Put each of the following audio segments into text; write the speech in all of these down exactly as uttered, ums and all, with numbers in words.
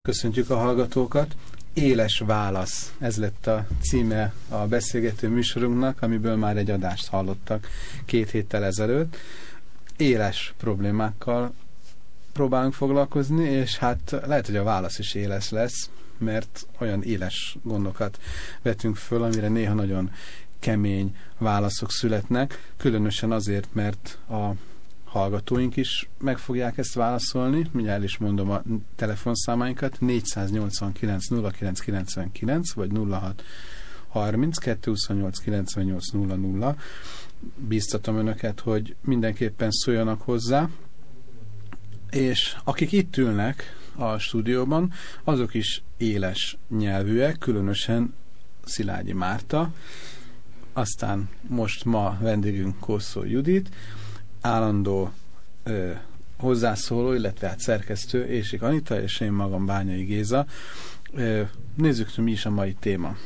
Köszöntjük a hallgatókat. Éles válasz. Ez lett a címe a beszélgető műsorunknak, amiből már egy adást hallottak két héttel ezelőtt. Éles problémákkal próbálunk foglalkozni, és hát lehet, hogy a válasz is éles lesz, mert olyan éles gondokat vetünk föl, amire néha nagyon kemény válaszok születnek, különösen azért, mert a hallgatóink is meg fogják ezt válaszolni. Mindjárt is mondom a telefonszámainkat: négyszáznyolcvankilenc nulla kilenc kilencvenkilenc vagy nulla hat harminc kettőszázhuszonnyolc kilencvennyolc nulla nulla. Bíztatom önöket, hogy mindenképpen szóljanak hozzá, és akik itt ülnek a stúdióban, azok is éles nyelvűek, különösen Szilágyi Márta, aztán most ma vendégünk Kószó Judit, állandó ö, hozzászóló, illetve hát szerkesztő Éssik Anita, és én magam Bányai Géza. Ö, nézzük, mi is a mai téma.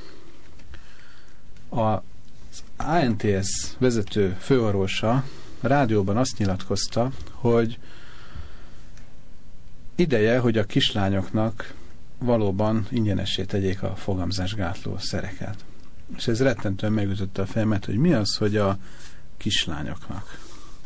Az á en té es vezető főorvosa a rádióban azt nyilatkozta, hogy ideje, hogy a kislányoknak valóban ingyenessé tegyék a fogamzásgátló szereket. És ez rettentően megütötte a fejemet, hogy mi az, hogy a kislányoknak.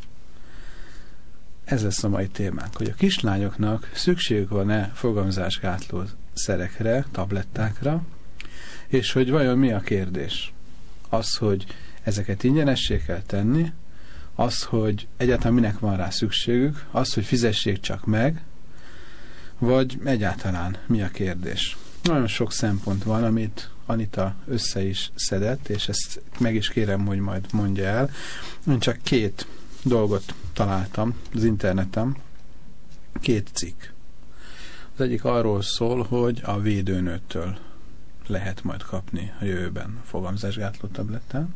Ez lesz a mai témánk, hogy a kislányoknak szükségük van-e fogamzásgátló szerekre, tablettákra, és hogy vajon mi a kérdés? Az, hogy ezeket ingyenessé kell tenni, az, hogy egyáltalán minek van rá szükségük, az, hogy fizessék csak meg, vagy egyáltalán mi a kérdés? Nagyon sok szempont van, amit Anita össze is szedett, és ezt meg is kérem, hogy majd mondja el. Én csak két dolgot találtam az interneten, két cikk. Az egyik arról szól, hogy a védőnőtől lehet majd kapni a jövőben fogamzásgátló tablettát.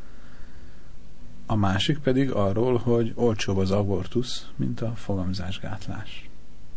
A másik pedig arról, hogy olcsóbb az abortusz, mint a fogamzásgátlás.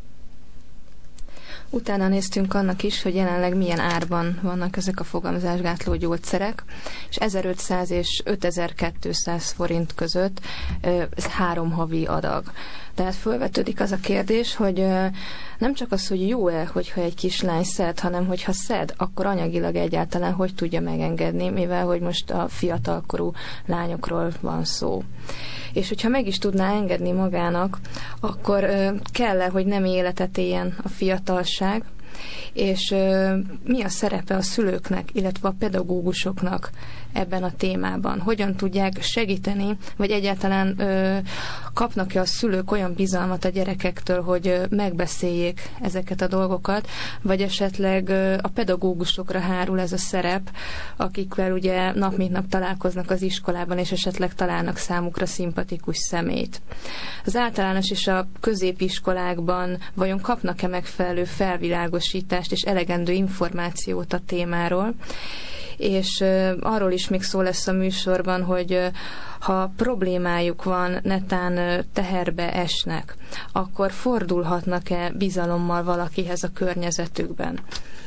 Utána néztünk annak is, hogy jelenleg milyen árban vannak ezek a fogamzásgátló gyógyszerek, és ezerötszáz és ötezer-kétszáz forint között ez három havi adag. Tehát felvetődik az a kérdés, hogy nem csak az, hogy jó-e, hogyha egy kislány szed, hanem hogyha szed, akkor anyagilag egyáltalán hogy tudja megengedni, mivel hogy most a fiatalkorú lányokról van szó. És hogyha meg is tudná engedni magának, akkor kell-e, hogy nem életet éljen a fiatalság, és ö, mi a szerepe a szülőknek, illetve a pedagógusoknak ebben a témában? Hogyan tudják segíteni, vagy egyáltalán ö, kapnak-e a szülők olyan bizalmat a gyerekektől, hogy ö, megbeszéljék ezeket a dolgokat, vagy esetleg ö, a pedagógusokra hárul ez a szerep, akikkel ugye nap mint nap találkoznak az iskolában, és esetleg találnak számukra szimpatikus személyt. Az általános és a középiskolákban vajon kapnak-e megfelelő felvilágosítást és elegendő információt a témáról, és uh, arról is még szó lesz a műsorban, hogy uh, ha problémájuk van, netán uh, teherbe esnek, akkor fordulhatnak-e bizalommal valakihez a környezetükben.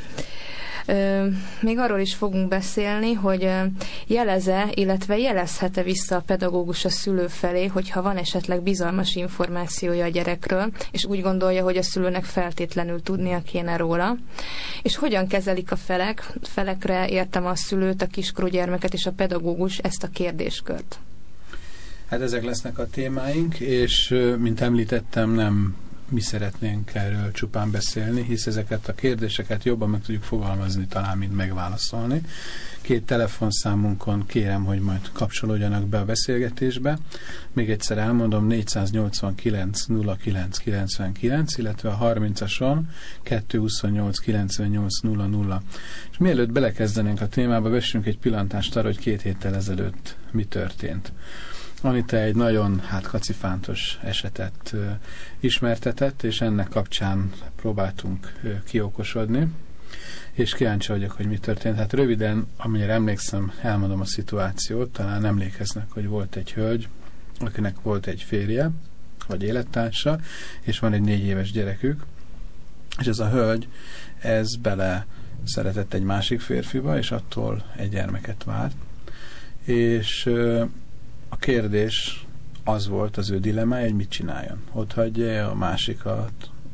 Még arról is fogunk beszélni, hogy jeleze, illetve jelezhet-e vissza a pedagógus a szülő felé, hogyha van esetleg bizalmas információja a gyerekről, és úgy gondolja, hogy a szülőnek feltétlenül tudnia kéne róla. És hogyan kezelik a felek, felekre értem a szülőt, a kiskorú gyermeket és a pedagógus ezt a kérdéskört. Hát ezek lesznek a témáink, és mint említettem, nem mi szeretnénk erről csupán beszélni, hisz ezeket a kérdéseket jobban meg tudjuk fogalmazni talán, mint megválaszolni. Két telefonszámunkon kérem, hogy majd kapcsolódjanak be a beszélgetésbe. Még egyszer elmondom, négyszáznyolcvankilenc nulla kilenc kilencvenkilenc, illetve a harmincason kettőszázhuszonnyolc kilencvennyolc nulla nulla. És mielőtt belekezdenénk a témába, vessünk egy pillantást arra, hogy két héttel ezelőtt mi történt. Anita egy nagyon hát kacifántos esetet ö, ismertetett, és ennek kapcsán próbáltunk ö, kiokosodni, és kíváncsi vagyok, hogy mi történt. Hát röviden, amennyire emlékszem, elmondom a szituációt, talán emlékeznek, hogy volt egy hölgy, akinek volt egy férje, vagy élettársa, és van egy négy éves gyerekük, és ez a hölgy, ez bele szeretett egy másik férfiba, és attól egy gyermeket várt, és ö, a kérdés az volt az ő dilemmája, hogy mit csináljon. Ott hagyja a másikat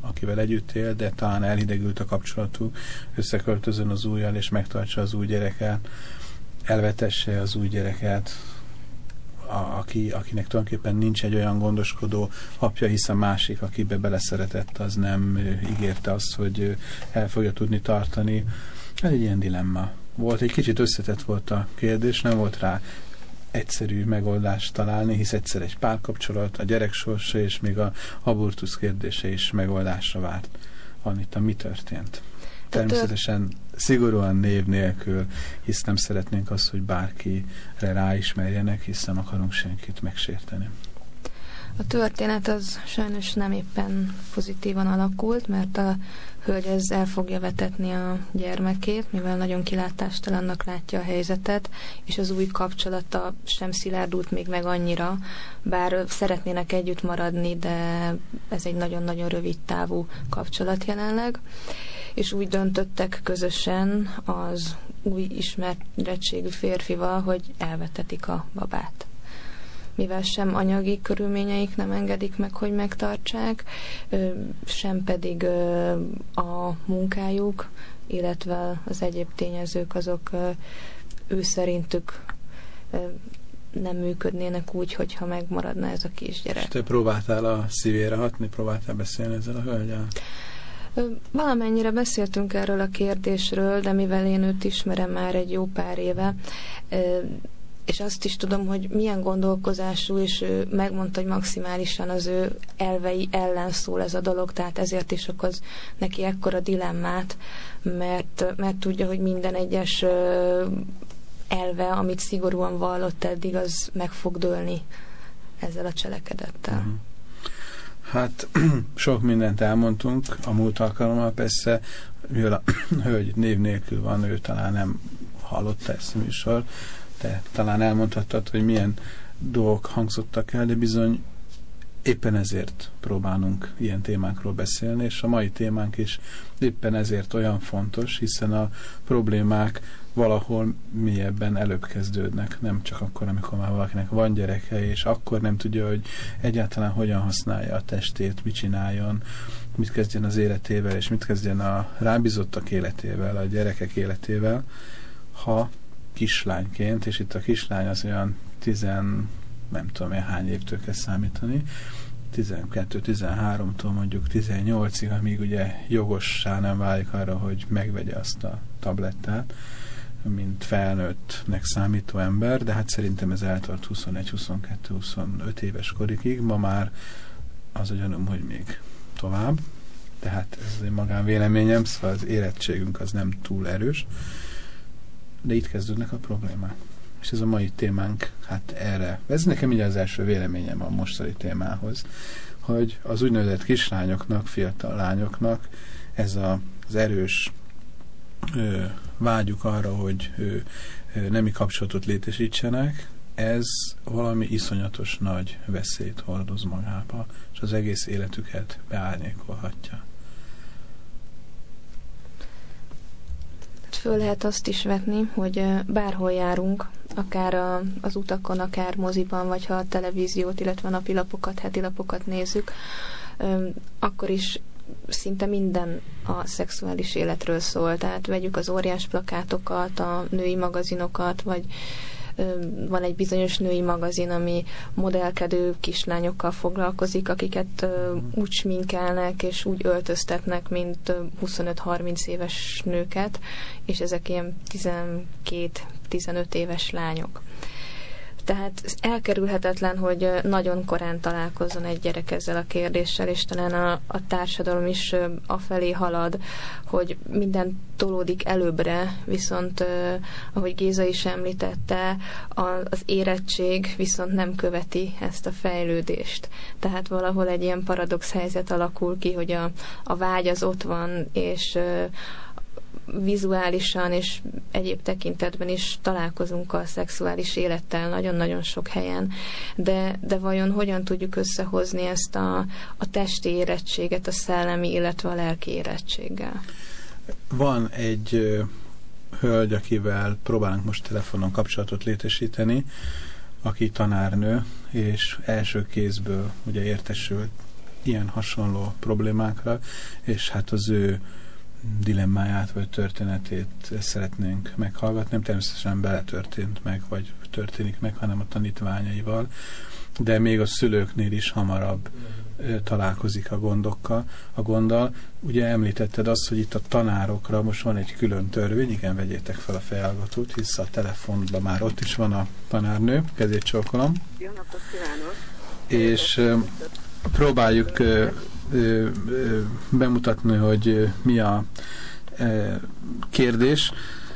akivel együtt él, de talán elhidegült a kapcsolatuk, összeköltözön az újjal, és megtartsa az új gyereket, elvetesse az új gyereket, a, aki, akinek tulajdonképpen nincs egy olyan gondoskodó apja, hisz a másik, akibe beleszeretett, az nem ígérte azt, hogy el fogja tudni tartani. Ez egy ilyen dilemma. Volt, egy kicsit összetett volt a kérdés, nem volt rá egyszerű megoldást találni, hisz egyszer egy párkapcsolat, a gyerek sorsa és még a abortusz kérdése is megoldásra várt. Van itt a mi történt. Természetesen szigorúan név nélkül, hisz nem szeretnénk azt, hogy bárkire ráismerjenek, hisz nem akarunk senkit megsérteni. A történet az sajnos nem éppen pozitívan alakult, mert a hölgy ez el fogja vetetni a gyermekét, mivel nagyon kilátástalannak látja a helyzetet, és az új kapcsolata sem szilárdult még meg annyira, bár szeretnének együtt maradni, de ez egy nagyon-nagyon rövid távú kapcsolat jelenleg, és úgy döntöttek közösen az új ismerettségű férfival, hogy elvetetik a babát. Mivel sem anyagi körülményeik nem engedik meg, hogy megtartsák, sem pedig a munkájuk, illetve az egyéb tényezők azok ő szerintük nem működnének úgy, hogyha megmaradna ez a kisgyerek. És te próbáltál a szívére hatni, próbáltál beszélni ezzel a hölgyel? Valamennyire beszéltünk erről a kérdésről, de mivel én őt ismerem már egy jó pár éve, és azt is tudom, hogy milyen gondolkozású, és ő megmondta, hogy maximálisan az ő elvei ellen szól ez a dolog, tehát ezért is okoz neki ekkora dilemmát, mert, mert tudja, hogy minden egyes elve, amit szigorúan vallott eddig, az meg fog dőlni ezzel a cselekedettel. Uh-huh. Hát sok mindent elmondtunk a múlt alkalommal, persze, mivel a hölgy név nélkül van, ő talán nem hallotta ezt a műsor, te talán elmondhattad, hogy milyen dolgok hangzottak el, de bizony éppen ezért próbálunk ilyen témákról beszélni, és a mai témánk is éppen ezért olyan fontos, hiszen a problémák valahol mélyebben előbb kezdődnek, nem csak akkor, amikor már valakinek van gyereke, és akkor nem tudja, hogy egyáltalán hogyan használja a testét, mit csináljon, mit kezdjen az életével, és mit kezdjen a rábízottak életével, a gyerekek életével, ha kislányként, és itt a kislány az olyan tizen, nem tudom én hány évtől kell számítani, tizenkettő-tizenháromtól mondjuk tizennyolcig, amíg ugye jogossá nem válik arra, hogy megvegye azt a tablettát, mint felnőttnek számító ember, de hát szerintem ez eltart huszonegy, huszonkettő, huszonöt éves korikig, ma már az a gyanúm, hogy még tovább, tehát ez egy magánvéleményem, szóval az érettségünk az nem túl erős, de itt kezdődnek a problémák. És ez a mai témánk, hát erre, ez nekem így az első véleményem a mostani témához, hogy az úgynevezett kislányoknak, fiatal lányoknak ez a, az erős ö, vágyuk arra, hogy ö, ö, nemi kapcsolatot létesítsenek, ez valami iszonyatos nagy veszélyt hordoz magába, és az egész életüket beárnyékolhatja. Föl lehet azt is vetni, hogy bárhol járunk, akár a, az utakon, akár moziban, vagy ha a televíziót, illetve a napilapokat, hetilapokat nézzük, akkor is szinte minden a szexuális életről szól. Tehát vegyük az óriás plakátokat, a női magazinokat, vagy van egy bizonyos női magazin, ami modellkedő kislányokkal foglalkozik, akiket úgy sminkelnek és úgy öltöztetnek, mint huszonöt-harminc éves nőket, és ezek ilyen tizenkét-tizenöt éves lányok. Tehát elkerülhetetlen, hogy nagyon korán találkozzon egy gyerek ezzel a kérdéssel, és talán a, a társadalom is afelé halad, hogy minden tolódik előbbre, viszont ahogy Géza is említette, az érettség viszont nem követi ezt a fejlődést. Tehát valahol egy ilyen paradox helyzet alakul ki, hogy a, a vágy az ott van, és vizuálisan és egyéb tekintetben is találkozunk a szexuális élettel nagyon-nagyon sok helyen, de, de vajon hogyan tudjuk összehozni ezt a, a testi érettséget a szellemi, illetve a lelki érettséggel? Van egy ö, hölgy, akivel próbálunk most telefonon kapcsolatot létesíteni, aki tanárnő, és első kézből ugye értesült ilyen hasonló problémákra, és hát az ő dilemmáját vagy történetét szeretnénk meghallgatni. Nem természetesen beletörtént meg, vagy történik meg, hanem a tanítványaival, de még a szülőknél is hamarabb ö, találkozik a gondokkal, a gonddal. Ugye említetted azt, hogy itt a tanárokra most van egy külön törvény, igen, vegyétek fel a fejhallgatót, hisz a telefonban már ott is van a tanárnő, kezét csókolom. Jó napot kívánok! És ö, próbáljuk ö, ö, ö, bemutatni, hogy ö, mi a ö, kérdés.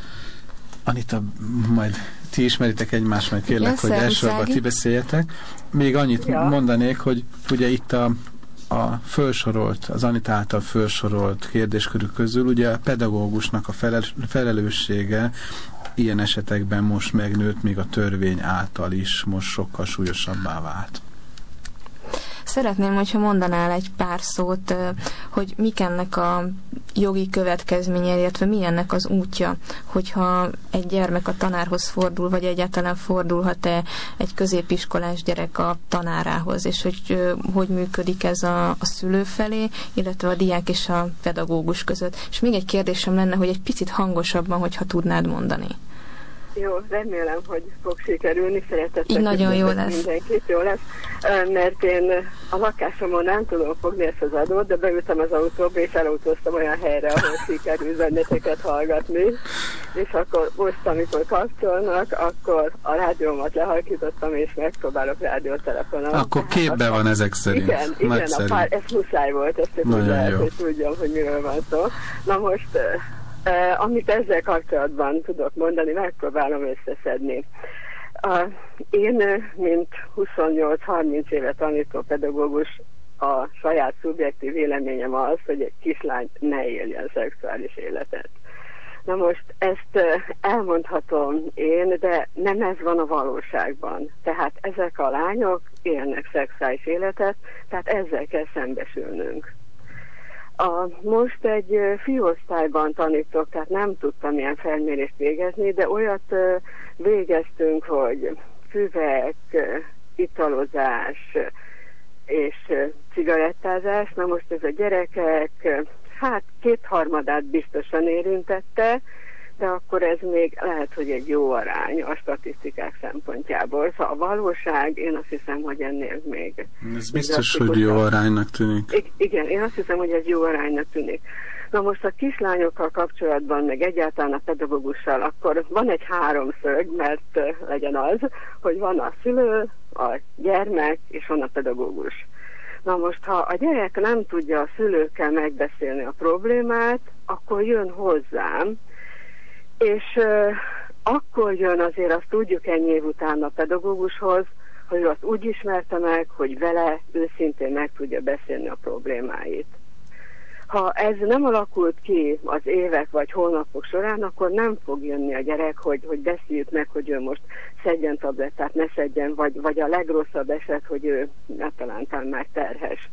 Anita, majd ti ismeritek egymást, meg kérlek, hogy elsősorban ti beszéljetek. Még annyit ja. mondanék, hogy ugye itt a, a felsorolt, az Anita által felsorolt kérdéskörük közül ugye a pedagógusnak a felel, felelőssége ilyen esetekben most megnőtt, még a törvény által is most sokkal súlyosabbá vált. Szeretném, hogyha mondanál egy pár szót, hogy mik ennek a jogi következménye, illetve mi ennek az útja, hogyha egy gyermek a tanárhoz fordul, vagy egyáltalán fordulhat-e egy középiskolás gyerek a tanárához, és hogy hogy működik ez a, a szülő felé, illetve a diák és a pedagógus között. És még egy kérdésem lenne, hogy egy picit hangosabban, hogyha tudnád mondani. Jó, remélem, hogy fog sikerülni, szeretettel. Így nagyon jó lesz. Mindenkit jó lesz, mert én a lakásomon nem tudom fogni ezt az adót, de beültem az autóba, és elautóztam olyan helyre, ahol sikerül benneteket hallgatni, és akkor most, amikor kapcsolnak, akkor a rádiómat lehalkítottam, és megpróbálok rádiótelefonon. Akkor képben van ezek szerint. Igen, igen, a pár, ez muszáj volt, ezt tudják, hogy tudjam, hogy miről van szó. Na most... Uh, amit ezzel kapcsolatban tudok mondani, megpróbálom összeszedni. Uh, én, mint huszonnyolc-harminc éve tanító pedagógus, a saját szubjektív véleményem az, hogy egy kislány ne éljen szexuális életet. Na most ezt uh, elmondhatom én, de nem ez van a valóságban. Tehát ezek a lányok élnek szexuális életet, tehát ezzel kell szembesülnünk. A, most egy fiúosztályban tanítok, tehát nem tudtam ilyen felmérést végezni, de olyat uh, végeztünk, hogy füvek, uh, italozás és uh, cigarettázás. Na most ez a gyerekek, uh, hát kétharmadát biztosan érintette, de akkor ez még lehet, hogy egy jó arány a statisztikák szempontjából. Szóval a valóság, én azt hiszem, hogy ennél még... Ez biztos, hogy jó aránynak tűnik. I- igen, én azt hiszem, hogy ez jó aránynak tűnik. Na most a kislányokkal kapcsolatban, meg egyáltalán a pedagógussal, akkor van egy háromszög, mert legyen az, hogy van a szülő, a gyermek, és van a pedagógus. Na most, ha a gyerek nem tudja a szülőkkel megbeszélni a problémát, akkor jön hozzám, és uh, akkor jön azért, azt tudjuk ennyi év után a pedagógushoz, hogy azt úgy ismerte meg, hogy vele őszintén meg tudja beszélni a problémáit. Ha ez nem alakult ki az évek vagy hónapok során, akkor nem fog jönni a gyerek, hogy, hogy beszéljük meg, hogy ő most szedjen tablettát, ne szedjen, vagy, vagy a legrosszabb eset, hogy ő általán már terhes.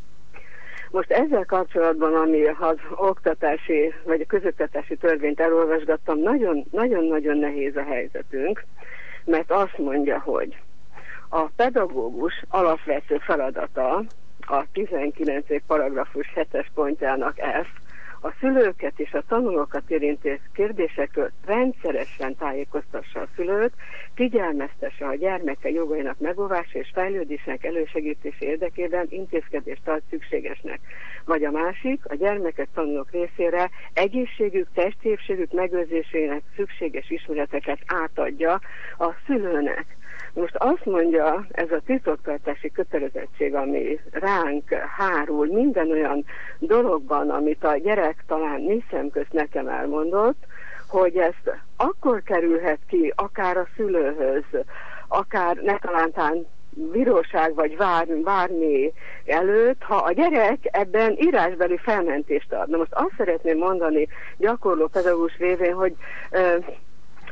Most ezzel kapcsolatban, ami az oktatási, vagy a közoktatási törvényt elolvasgattam, nagyon-nagyon nehéz a helyzetünk, mert azt mondja, hogy a pedagógus alapvető feladata a tizenkilencedik paragrafus hetes pontjának F, a szülőket és a tanulókat érintő kérdésekről rendszeresen tájékoztassa a szülőt, figyelmeztesse a gyermeke jogainak megóvása és fejlődésnek elősegítés érdekében intézkedést tart szükségesnek. Vagy a másik, a gyermekek tanulók részére egészségük, testépségük megőrzésének szükséges ismereteket átadja a szülőnek. Most azt mondja, ez a titoktartási kötelezettség, ami ránk hárul minden olyan dologban, amit a gyerek talán négy szem közt nekem elmondott, hogy ezt akkor kerülhet ki, akár a szülőhöz, akár ne talántán bíróság vagy bármi, bármi előtt, ha a gyerek ebben írásbeli felmentést ad. Na most azt szeretném mondani gyakorló pedagógus révén, hogy ö,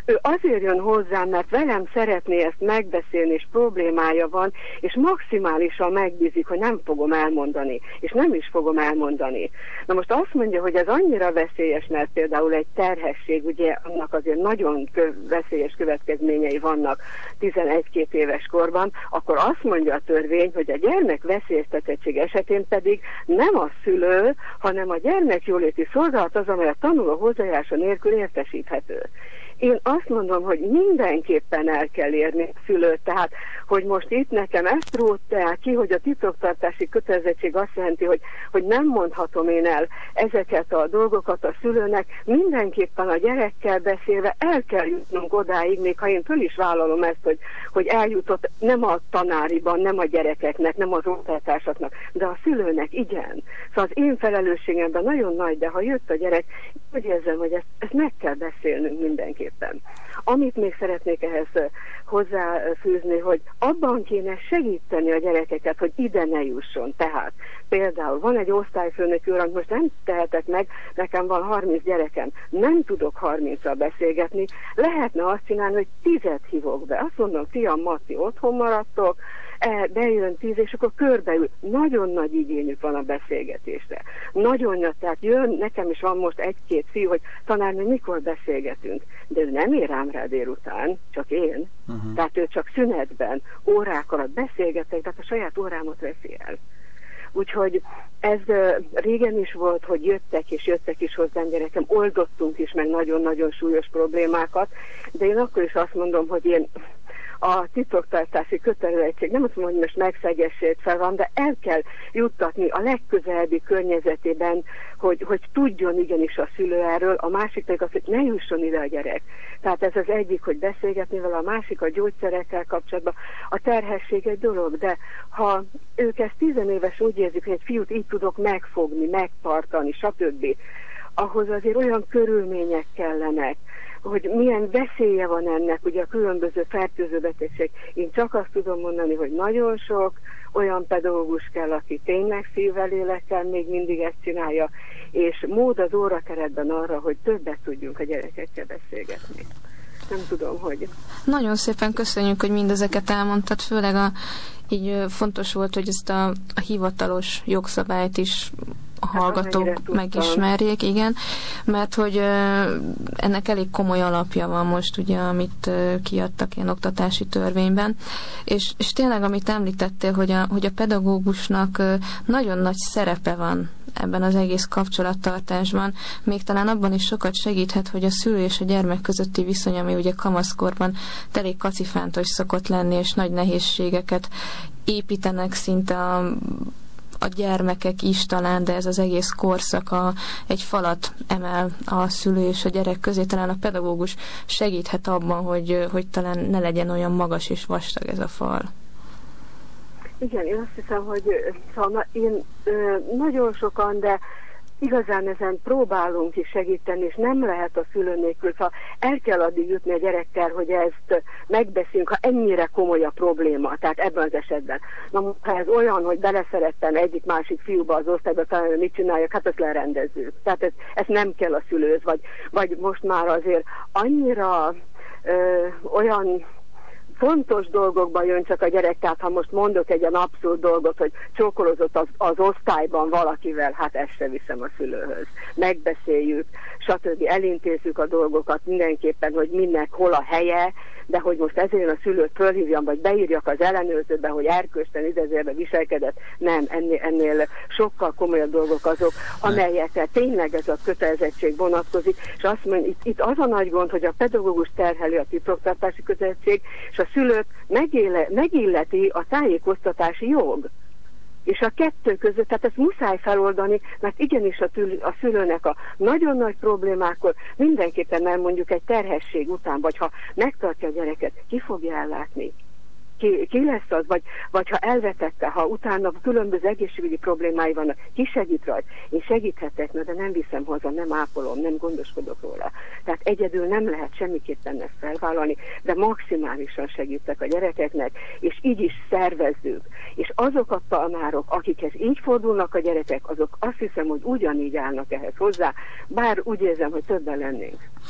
Ő azért jön hozzám, mert velem szeretné ezt megbeszélni, és problémája van, és maximálisan megbízik, hogy nem fogom elmondani, és nem is fogom elmondani. Na most azt mondja, hogy ez annyira veszélyes, mert például egy terhesség, ugye annak azért nagyon kö- veszélyes következményei vannak tizenegy-két éves korban, akkor azt mondja a törvény, hogy a gyermek veszélyeztetettség esetén pedig nem a szülő, hanem a gyermekjóléti szolgálat az, amely a tanuló hozzájárulása nélkül értesíthető. Én azt mondom, hogy mindenképpen el kell érni a szülőt, tehát, hogy most itt nekem ezt rótták ki, hogy a titoktartási kötelezettség azt jelenti, hogy, hogy nem mondhatom én el ezeket a dolgokat a szülőnek, mindenképpen a gyerekkel beszélve el kell jutnunk odáig, még ha én föl is vállalom ezt, hogy, hogy eljutott nem a tanáriban, nem a gyerekeknek, nem az oktatásoknak, de a szülőnek igen. Szóval az én felelősségemben nagyon nagy, de ha jött a gyerek, úgy érzem, hogy ezt, ezt meg kell beszélnünk mindenképpen. Amit még szeretnék ehhez hozzáfűzni, hogy abban kéne segíteni a gyerekeket, hogy ide ne jusson. Tehát például van egy osztályfőnök úr, amit most nem tehetek meg, nekem van harminc gyerekem, nem tudok harminccal beszélgetni, lehetne azt csinálni, hogy tízet hívok be. Azt mondom, fiam, Mati, otthon maradtok, bejön tíz, és akkor körbeül. Nagyon nagy igényük van a beszélgetésre. Nagyon nagy, tehát jön, nekem is van most egy-két fiú, hogy tanárnő, mikor beszélgetünk. De ő nem ér rám rá délután, csak én. Uh-huh. Tehát ő csak szünetben, órák alatt beszélgetek, tehát a saját órámat veszi el. Úgyhogy ez uh, régen is volt, hogy jöttek és jöttek is hozzám gyerekem, oldottunk is meg nagyon-nagyon súlyos problémákat, de én akkor is azt mondom, hogy én a titoktartási kötelezettség, nem azt mondom, hogy most megszegessék fel van, de el kell juttatni a legközelebbi környezetében, hogy, hogy tudjon igenis a szülő erről, a másik pedig az, hogy ne jusson ide a gyerek. Tehát ez az egyik, hogy beszélgetni vele, a másik a gyógyszerekkel kapcsolatban. A terhesség egy dolog, de ha ők ezt tizenéves úgy érzik, hogy egy fiút így tudok megfogni, megtartani, stb., ahhoz azért olyan körülmények kellenek, hogy milyen veszélye van ennek, ugye a különböző fertőző betegség. Én csak azt tudom mondani, hogy nagyon sok olyan pedagógus kell, aki tényleg szívvel, lélekkel még mindig ezt csinálja, és mód az órakeretben arra, hogy többet tudjunk a gyerekekkel beszélgetni. Nem tudom, hogy... Nagyon szépen köszönjük, hogy mindezeket elmondtad, főleg a, így fontos volt, hogy ezt a, a hivatalos jogszabályt is a hallgatók hát, megismerjék, igen, mert hogy ennek elég komoly alapja van most, ugye, amit kiadtak ilyen oktatási törvényben, és, és tényleg, amit említettél, hogy a, hogy a pedagógusnak nagyon nagy szerepe van ebben az egész kapcsolattartásban, még talán abban is sokat segíthet, hogy a szülő és a gyermek közötti viszony, ami ugye kamaszkorban elég kacifántos szokott lenni, és nagy nehézségeket építenek szinte a a gyermekek is talán, de ez az egész korszak a, egy falat emel a szülő és a gyerek közé. Talán a pedagógus segíthet abban, hogy, hogy talán ne legyen olyan magas és vastag ez a fal. Igen, én azt hiszem, hogy szóval én nagyon sokan, de igazán ezen próbálunk is segíteni, és nem lehet a szülő nélkül, szóval el kell addig jutni a gyerekkel, hogy ezt megbeszélünk, ha ennyire komoly a probléma, tehát ebben az esetben. Na, ha ez olyan, hogy beleszerettem egyik-másik fiúba az osztályba, talán mit csináljak, hát ezt lerendezzük. Tehát ez, ez nem kell a szülőhöz, vagy, vagy most már azért annyira ö, olyan fontos dolgokban jön csak a gyerek, tehát ha most mondok egy ilyen abszurd dolgot, hogy csókolózott az, az osztályban valakivel, hát ezt se viszem a szülőhöz. Megbeszéljük, stb. Elintézzük a dolgokat mindenképpen, hogy mindnek hol a helye, de hogy most ezért a szülőt fölhívjam, vagy beírjak az ellenőrzőbe, hogy erkölcsten idezérve viselkedett, nem, ennél, ennél sokkal komolyabb dolgok azok, amelyekre tényleg ez a kötelezettség vonatkozik, és azt mondja, itt, itt az a nagy gond, hogy a pedagógus terheli a titoktartási kötelezettség, és a szülőt megéle, megilleti a tájékoztatási jog. És a kettő között, tehát ezt muszáj feloldani, mert igenis a, tül, a szülőnek a nagyon nagy problémákkor mindenképpen nem mondjuk egy terhesség után, vagy ha megtartja a gyereket, ki fogja ellátni? Ki, ki lesz az, vagy, vagy ha elvetette, ha utána különböző egészségügyi problémái vannak, ki segít rajta? Én segíthetek, de nem viszem hozzá, nem ápolom, nem gondoskodok róla. Tehát egyedül nem lehet semmiképpen ezt felvállalni, de maximálisan segítek a gyerekeknek, és így is szervezzük. És azok a tanárok, akikhez így fordulnak a gyerekek, azok azt hiszem, hogy ugyanígy állnak ehhez hozzá, bár úgy érzem, hogy többen lennénk.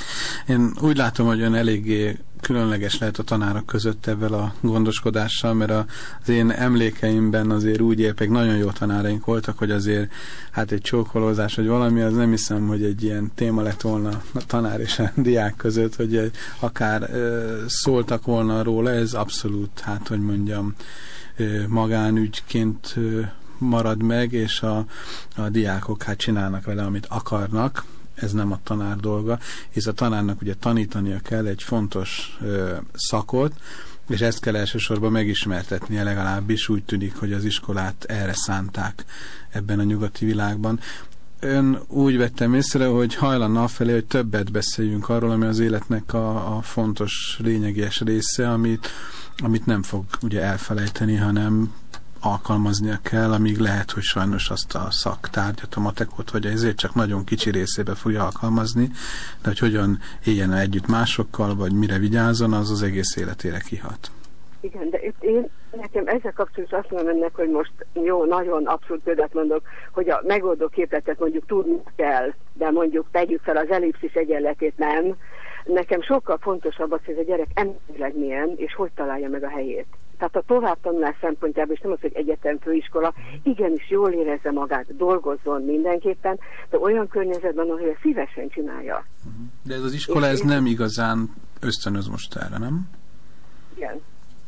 Én úgy látom, hogy ön eléggé különleges lehet a tanárok között ezzel a gondoskodással, mert az én emlékeimben azért úgy érpek, nagyon jó tanáraink voltak, hogy azért hát egy csókolózás, vagy valami, az nem hiszem, hogy egy ilyen téma lett volna a tanár és a diák között, hogy akár ö, szóltak volna róla, ez abszolút, hát hogy mondjam, ö, magánügyként ö, marad meg, és a, a diákok hát csinálnak vele, amit akarnak. Ez nem a tanár dolga, hisz a tanárnak ugye tanítania kell egy fontos ö, szakot, és ezt kell elsősorban megismertetnie, legalábbis úgy tűnik, hogy az iskolát erre szánták ebben a nyugati világban. Ön úgy vettem észre, hogy hajlandó afelé, hogy többet beszéljünk arról, ami az életnek a, a fontos, lényeges része, amit, amit nem fog ugye elfelejteni, hanem alkalmaznia kell, amíg lehet, hogy sajnos azt a szaktárgyat, a matekot, vagy ezért csak nagyon kicsi részébe fogja alkalmazni, de hogy hogyan éljen együtt másokkal, vagy mire vigyázzon, az az egész életére kihat. Igen, de itt én nekem ezzel kapcsolatban azt mondom ennek, hogy most jó, nagyon abszolút példát mondok, hogy a megoldó képletet mondjuk tudni kell, de mondjuk tegyük fel az ellipszis egyenletét nem. Nekem sokkal fontosabb az, hogy a gyerek emberileg milyen, és hogy találja meg a helyét. Tehát a továbbtanulás szempontjából, és nem az, hogy egyetem, főiskola, igenis jól érezze magát, dolgozzon mindenképpen, de olyan környezetben, ahol ő szívesen csinálja. De ez az iskola, ez nem igazán ösztönöz most erre, nem? Igen.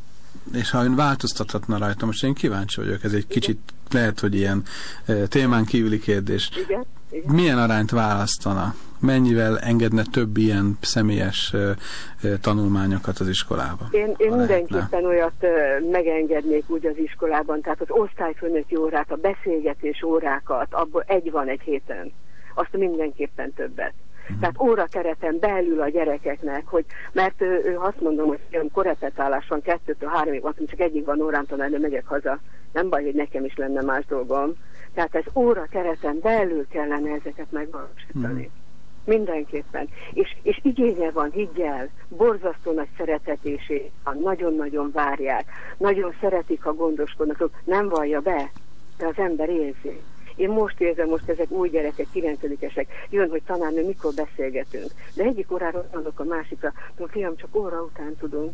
És ha ön változtathatna rajta, most én kíváncsi vagyok, ez egy kicsit lehet, hogy ilyen e, témán kívüli kérdés. Igen. Igen. Milyen arányt választana? Mennyivel engedne több ilyen személyes e, e, tanulmányokat az iskolába? Én, én mindenképpen olyat e, megengednék úgy az iskolában, tehát az osztályfőnöki órát, a beszélgetés órákat, abból egy van egy héten. Azt mindenképpen többet. Uh-huh. Tehát órakereten belül a gyerekeknek, hogy, mert ő, ő azt mondom, hogy olyan korepetálás van kettőtől háromig, azt csak egyik van órám tanár, de megyek haza. Nem baj, hogy nekem is lenne más dolgom. Tehát ez órakereten belül kellene ezeket megvalósítani. Uh-huh. Mindenképpen. És, és igénye van, higgyel, borzasztó nagy szeretetésé van, nagyon-nagyon várják, nagyon szeretik, ha gondoskodnak, nem vallja be, de az ember érzi. Én most érzem, most ezek új gyerekek, kilencedikesek, jön, hogy tanárnő, mikor beszélgetünk. De egyik óráról mondok a másikra, tudom, fiam, csak óra után tudunk.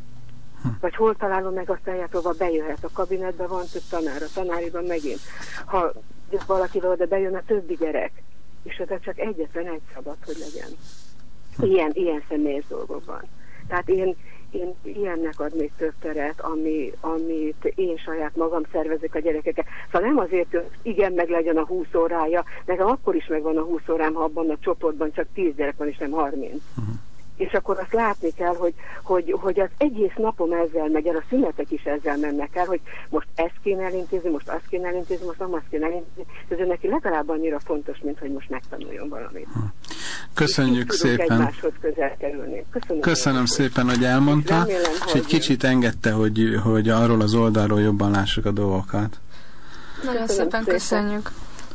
Vagy hol találom meg azt elját, hova bejöhet. A kabinetben van több tanár, a tanáriban megint. Ha valakivel oda bejön a többi gyerek, és oda csak egyetlen egy szabad, hogy legyen. Ilyen, ilyen személyes dolgokban. Tehát én, én ilyennek adnék több teret, ami, amit én saját magam szervezek a gyerekekkel. Szóval nem azért, hogy igen, meg legyen a húsz órája, nekem akkor is megvan a húsz órám, ha abban a csoportban csak tíz gyerek van, és nem harminc. Uh-huh. És akkor azt látni kell, hogy, hogy, hogy az egész napom ezzel megy el, a szünetek is ezzel mennek el, hogy most ezt kéne elintézni, most azt kéne elintézni, most nem azt kéne elintézni. Ez neki legalább annyira fontos, mint hogy most megtanuljon valamit. Köszönjük szépen. Egymáshoz közel kerülni. Köszönöm, Köszönöm szépen, hogy elmondta, és, remélem, és egy kicsit engedte, hogy, hogy arról az oldalról jobban lássuk a dolgokat. Nagyon szépen köszönjük.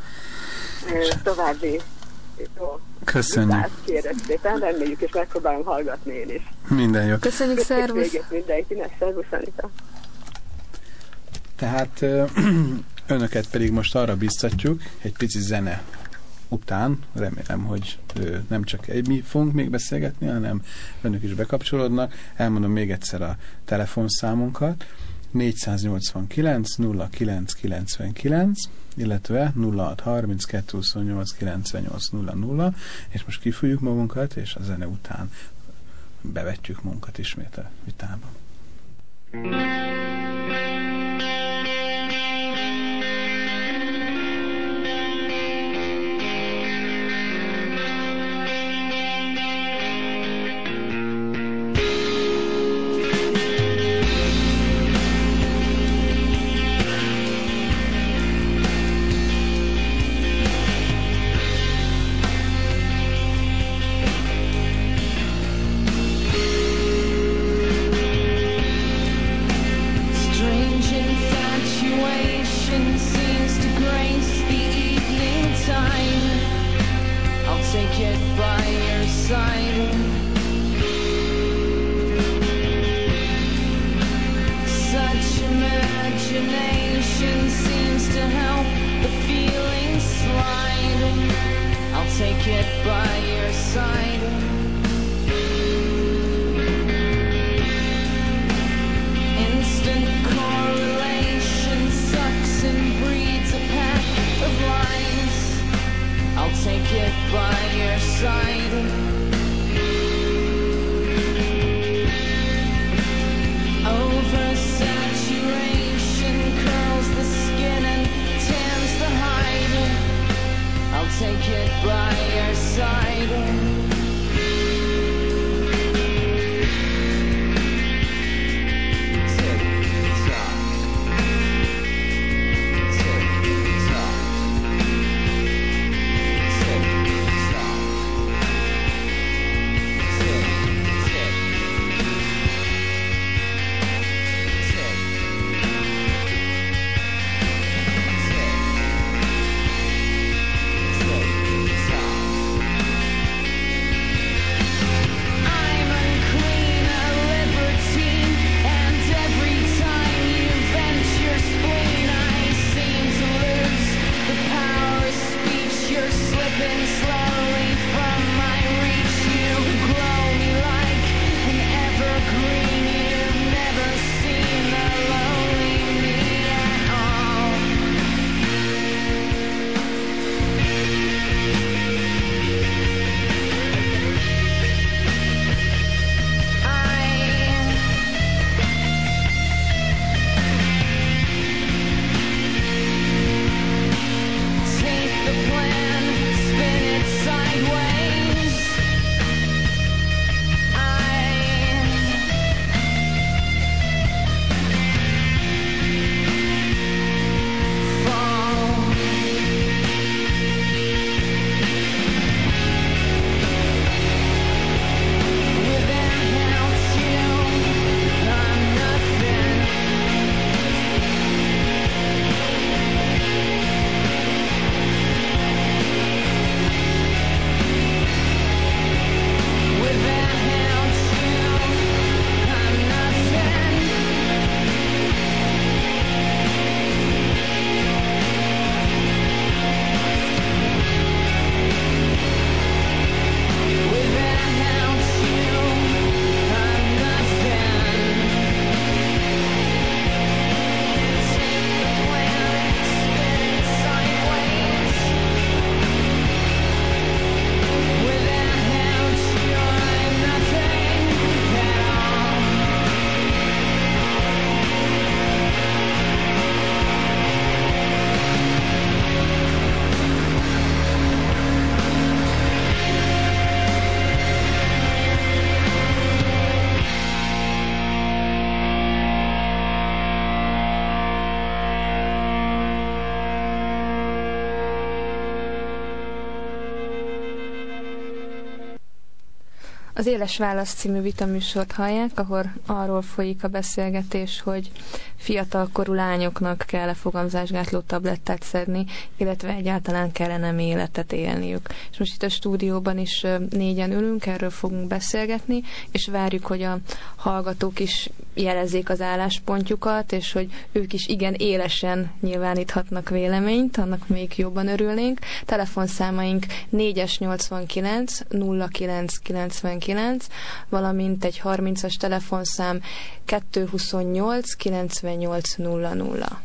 További jó. Köszönjük. Kérek szépen, reméljük, és megpróbálom hallgatni én is. Minden jó. Köszönjük, szervusz. Mindenkinek, szervusz, Anita. Tehát önöket pedig most arra biztatjuk, egy pici zene után, remélem, hogy nem csak egy mi fogunk még beszélgetni, hanem önök is bekapcsolódnak. Elmondom még egyszer a telefonszámunkat, négyszáznyolcvankilenc nulla kilenc kilencvenkilenc, illetve nulla hat harminckettő huszonnyolc kilencvennyolc nulla nulla, és most kifújjuk magunkat, és a zene után bevetjük magunkat ismét a vitába. Take it by your side. Az Éles Válasz című vitaműsort hallják, ahol arról folyik a beszélgetés, hogy fiatalkorú lányoknak kell-e fogamzásgátló tablettát szedni, illetve egyáltalán kellene életet élniük. És most itt a stúdióban is négyen ülünk, erről fogunk beszélgetni, és várjuk, hogy a hallgatók is jelezzék az álláspontjukat, és hogy ők is igen élesen nyilváníthatnak véleményt, annak még jobban örülnénk. Telefonszámaink négyes nyolcvankilenc nulla kilenc kilencvenkilenc, valamint egy harmincas telefonszám kettőszázhuszonnyolc kilencvennyolc nulla nulla.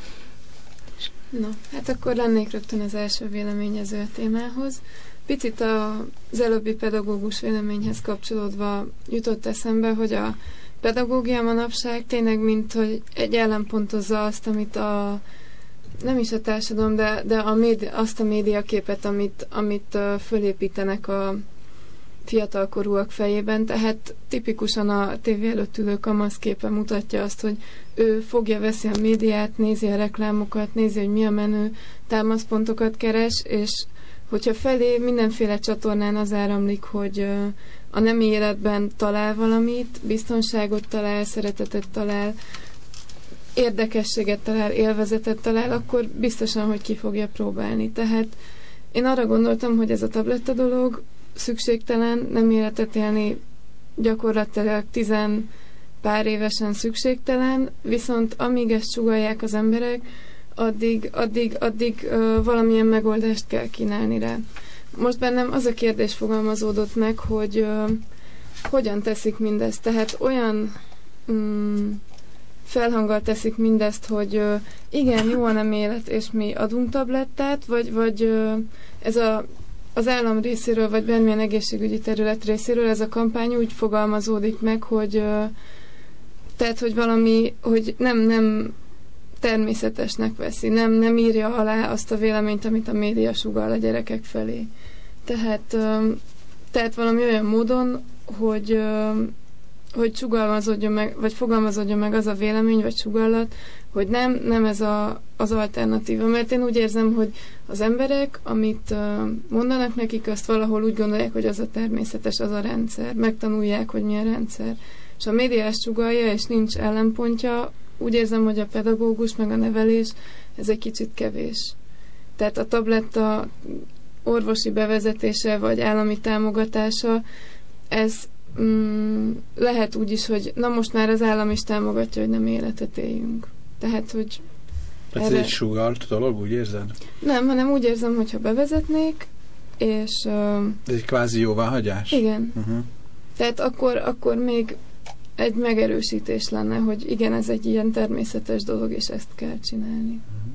No, hát akkor lennék rögtön az első véleményező a témához. Picit az előbbi pedagógus véleményhez kapcsolódva jutott eszembe, hogy a pedagógia manapság tényleg, mint hogy egy ellenpontozza azt, amit a nem is a társadalom, de, de a médi, azt a médiaképet, amit, amit uh, fölépítenek a fiatalkorúak fejében, tehát tipikusan a tévé előtt ülő kamaszképe mutatja azt, hogy ő fogja, veszi a médiát, nézi a reklámokat, nézi, hogy mi a menő, támaszpontokat keres, és hogyha felé mindenféle csatornán az áramlik, hogy uh, a nemi életben talál valamit, biztonságot talál, szeretetet talál, érdekességet talál, élvezetet talál, akkor biztosan, hogy ki fogja próbálni. Tehát én arra gondoltam, hogy ez a tabletta dolog szükségtelen, nem életet élni gyakorlatilag tizen pár évesen szükségtelen, viszont amíg ezt sugallják az emberek, addig, addig, addig uh, valamilyen megoldást kell kínálni rá. Most bennem az a kérdés fogalmazódott meg, hogy uh, hogyan teszik mindezt. Tehát olyan um, felhanggal teszik mindezt, hogy uh, igen, jó a nem élet, és mi adunk tablettát, vagy, vagy uh, ez a, az állam részéről, vagy bármilyen egészségügyi terület részéről ez a kampány úgy fogalmazódik meg, hogy uh, tehát, hogy valami, hogy nem, nem természetesnek veszi, nem, nem írja alá azt a véleményt, amit a média sugall a gyerekek felé. Tehát, uh, tehát valami olyan módon, hogy uh, hogy sugalmazódjon meg, vagy fogalmazódjon meg az a vélemény, vagy sugallat, hogy nem, nem ez a, az alternatíva. Mert én úgy érzem, hogy az emberek, amit uh, mondanak nekik, azt valahol úgy gondolják, hogy az a természetes, az a rendszer. Megtanulják, hogy milyen rendszer. És a média ezt sugalja, és nincs ellenpontja, úgy érzem, hogy a pedagógus, meg a nevelés, ez egy kicsit kevés. Tehát a tabletta orvosi bevezetése, vagy állami támogatása, ez Mm, lehet úgy is, hogy na most már az állam is támogatja, hogy nem életet éljünk. Tehát, hogy ez erre... egy sugalt dolog, úgy érzed? Nem, hanem úgy érzem, hogyha bevezetnék, és... Uh, ez egy kvázi jóváhagyás? Igen. Uh-huh. Tehát akkor, akkor még egy megerősítés lenne, hogy igen, ez egy ilyen természetes dolog, és ezt kell csinálni. Uh-huh.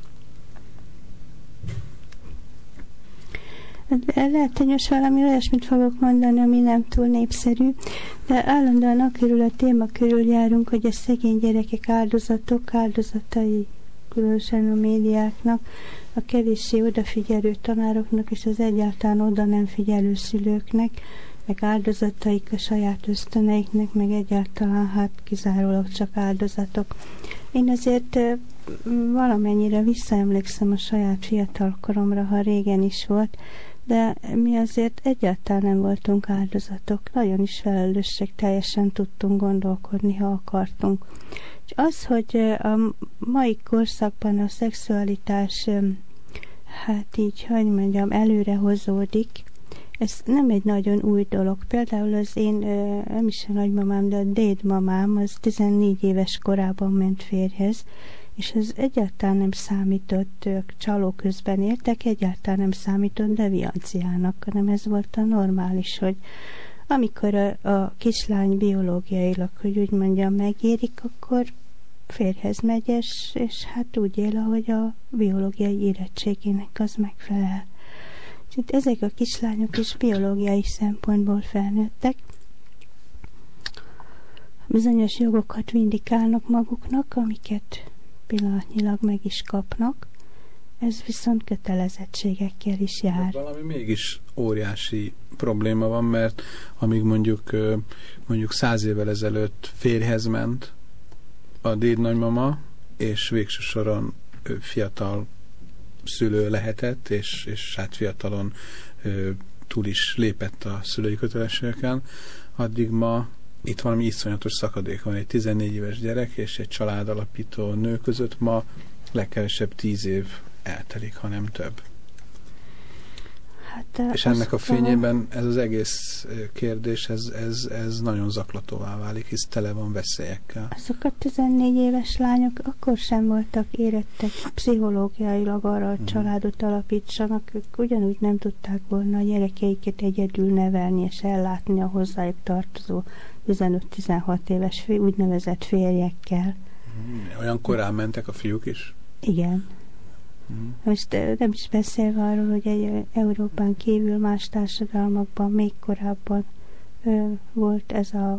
Lehet, hogy most valami olyasmit fogok mondani, ami nem túl népszerű, de állandóan a körül, a téma körül járunk, hogy a szegény gyerekek áldozatok, áldozatai, különösen a médiáknak, a kevéssé odafigyelő tanároknak és az egyáltalán oda nem figyelő szülőknek, meg áldozataik a saját ösztöneiknek, meg egyáltalán hát kizárólag csak áldozatok. Én azért valamennyire visszaemlékszem a saját fiatal koromra, ha régen is volt, de mi azért egyáltalán nem voltunk áldozatok. Nagyon is felelősség teljesen tudtunk gondolkodni, ha akartunk. És az, hogy a mai korszakban a szexualitás, hát így, hogy mondjam, előre hozódik, ez nem egy nagyon új dolog. Például az én, nem is a nagymamám, de a dédmamám, az tizennégy éves korában ment férjhez, és ez egyáltalán nem számított, ők csaló közben éltek, egyáltalán nem számított devianciának, hanem ez volt a normális, hogy amikor a, a kislány biológiailag, hogy úgy mondjam, megérik, akkor férjhez megy, és, és hát úgy él, ahogy a biológiai érettségének az megfelel. Itt ezek a kislányok is biológiai szempontból felnőttek. Bizonyos jogokat vindikálnak maguknak, amiket pillanatnyilag meg is kapnak. Ez viszont kötelezettségekkel is jár. Valami mégis óriási probléma van, mert amíg mondjuk mondjuk száz évvel ezelőtt férjhez ment a dédnagymama, és végső soron fiatal szülő lehetett, és, és hát fiatalon ö, túl is lépett a szülői kötelességeken, addig ma itt valami iszonyatos szakadék van. Egy tizennégy éves gyerek és egy családalapító nő között ma legkevesebb tíz év eltelik, hanem több. Hát, és ennek a fényében ez az egész kérdés, ez, ez, ez nagyon zaklatóvá válik, hisz tele van veszélyekkel. Azok a tizennégy éves lányok akkor sem voltak érettek pszichológiailag arra, hogy családot alapítsanak, ők ugyanúgy nem tudták volna a gyerekeiket egyedül nevelni és ellátni a hozzájuk tartozó tizenöt-tizenhat éves úgynevezett férjekkel. Olyan korán mentek a fiúk is? Igen. Mm. Most nem is beszélve arról, hogy egy Európán kívül más társadalmakban még korábban ö, volt ez a,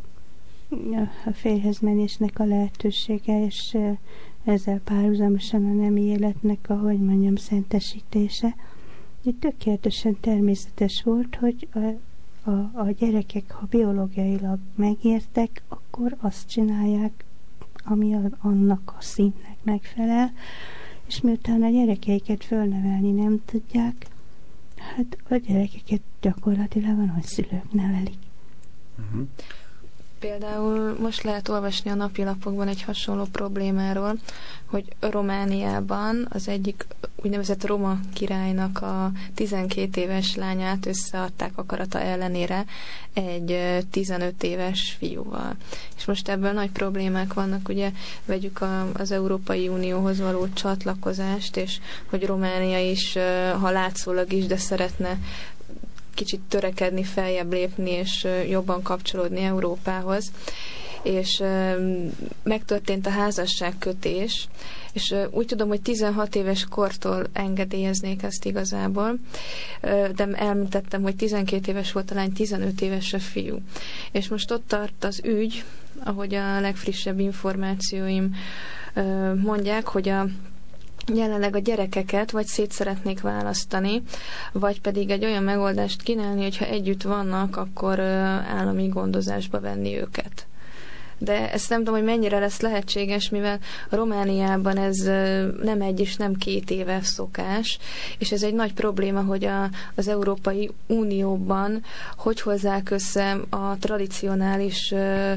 a férjhez menésnek a lehetősége, és ö, ezzel párhuzamosan a nemi életnek a, hogy mondjam, szentesítése. Itt tökéletesen természetes volt, hogy a, a, a gyerekek, ha biológiailag megértek, akkor azt csinálják, ami a, annak a színnek megfelel, és miután a gyerekeiket fölnevelni nem tudják, hát a gyerekeket gyakorlatilag a nagyszülők nevelik. Uh-huh. Például most lehet olvasni a napilapokban egy hasonló problémáról, hogy Romániában az egyik úgynevezett roma királynak a tizenkét éves lányát összeadták akarata ellenére egy tizenöt éves fiúval. És most ebből nagy problémák vannak, ugye vegyük a, az Európai Unióhoz való csatlakozást, és hogy Románia is, ha látszólag is, de szeretne kicsit törekedni, feljebb lépni, és jobban kapcsolódni Európához. És megtörtént a házasságkötés, és úgy tudom, hogy tizenhat éves kortól engedélyeznék ezt igazából, de elmentettem, hogy tizenkét éves volt a lány, tizenöt éves a fiú. És most ott tart az ügy, ahogy a legfrissebb információim mondják, hogy a jelenleg a gyerekeket vagy szét szeretnék választani, vagy pedig egy olyan megoldást kínálni, hogyha együtt vannak, akkor állami gondozásba venni őket. De ezt nem tudom, hogy mennyire lesz lehetséges, mivel Romániában ez nem egy és nem két éve szokás, és ez egy nagy probléma, hogy a, az Európai Unióban hogy hozzák össze a tradicionális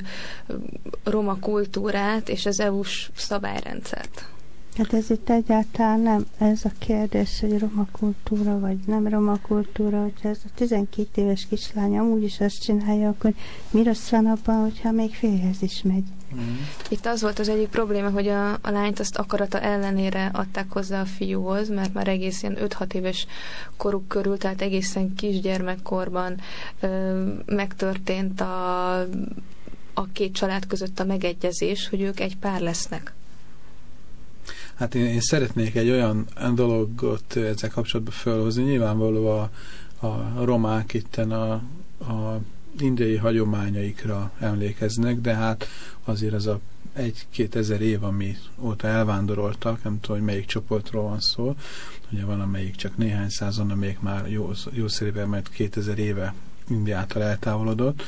roma kultúrát és az é u-s szabályrendszert. Hát ez itt egyáltalán nem ez a kérdés, hogy roma kultúra, vagy nem roma kultúra, hogyha ez a tizenkét éves kislány amúgy is azt csinálja, akkor mi rossz van abban, hogyha még férjhez is megy. Mm. Itt az volt az egyik probléma, hogy a, a lányt azt akarata ellenére adták hozzá a fiúhoz, mert már egész ilyen öt-hat éves koruk körül, tehát egészen kisgyermekkorban ö, megtörtént a, a két család között a megegyezés, hogy ők egy pár lesznek. Hát én, én szeretnék egy olyan dologot ezzel kapcsolatban felhozni. Nyilvánvaló a, a romák itten a, a indiai hagyományaikra emlékeznek, de hát azért az a egy-két ezer év, ami óta elvándoroltak, nem tudom, hogy melyik csoportról van szó, ugye van, amelyik csak néhány százon, amelyik már jó, jó szerével, mert kétezer éve Indiától eltávolodott.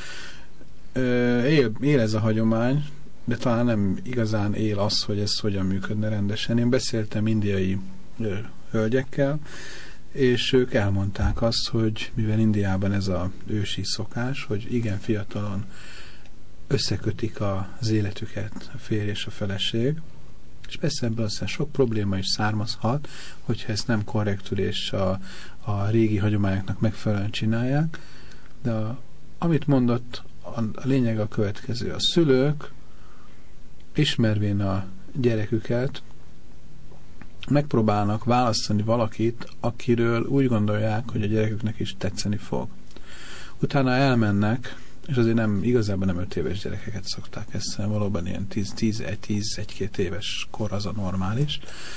Él, él ez a hagyomány, de talán nem igazán él az, hogy ez hogyan működne rendesen. Én beszéltem indiai ö, hölgyekkel, és ők elmondták azt, hogy mivel Indiában ez az ősi szokás, hogy igen fiatalon összekötik az életüket a férj és a feleség, és persze ebből aztán sok probléma is származhat, hogyha ezt nem korrektül és a, a régi hagyományoknak megfelelően csinálják, de a, amit mondott, a, a lényeg a következő. A szülők ismervén a gyereküket, megpróbálnak választani valakit, akiről úgy gondolják, hogy a gyereküknek is tetszeni fog. Utána elmennek, és azért nem, igazából nem öt éves gyerekeket szokták ezt, valóban ilyen tíz-egy-két éves kor az a normális,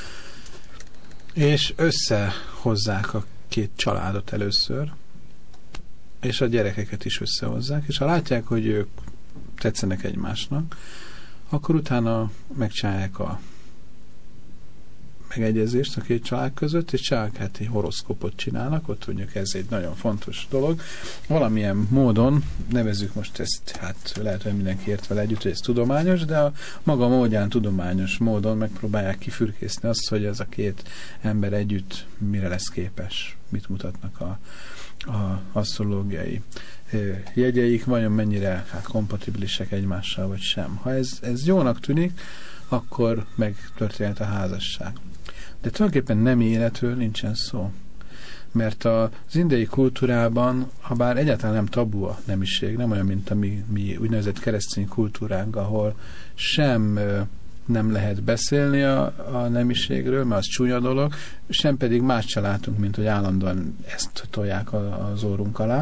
és összehozzák a két családot először, és a gyerekeket is összehozzák, és ha látják, hogy ők tetszenek egymásnak, akkor utána megcsinálják a megegyezést a két család között, és családheti horoszkópot csinálnak, ott mondjuk ez egy nagyon fontos dolog. Valamilyen módon, nevezzük most ezt, hát lehet, hogy mindenki ért vele együtt, hogy ez tudományos, de a maga módján tudományos módon megpróbálják kifürkészni azt, hogy ez a két ember együtt mire lesz képes, mit mutatnak a, a asztrológiai jegyeik vajon mennyire hát, kompatibilisek egymással, vagy sem. Ha ez, ez jónak tűnik, akkor megtörténhet a házasság. De tulajdonképpen nemi életről nincsen szó. Mert az indiai kultúrában, ha bár egyáltalán nem tabu a nemiség, nem olyan, mint a mi, mi úgynevezett keresztény kultúránk, ahol sem nem lehet beszélni a, a nemiségről, mert az csúnya dolog, sem pedig más se látunk, mint hogy állandóan ezt tolják a, az órunk alá.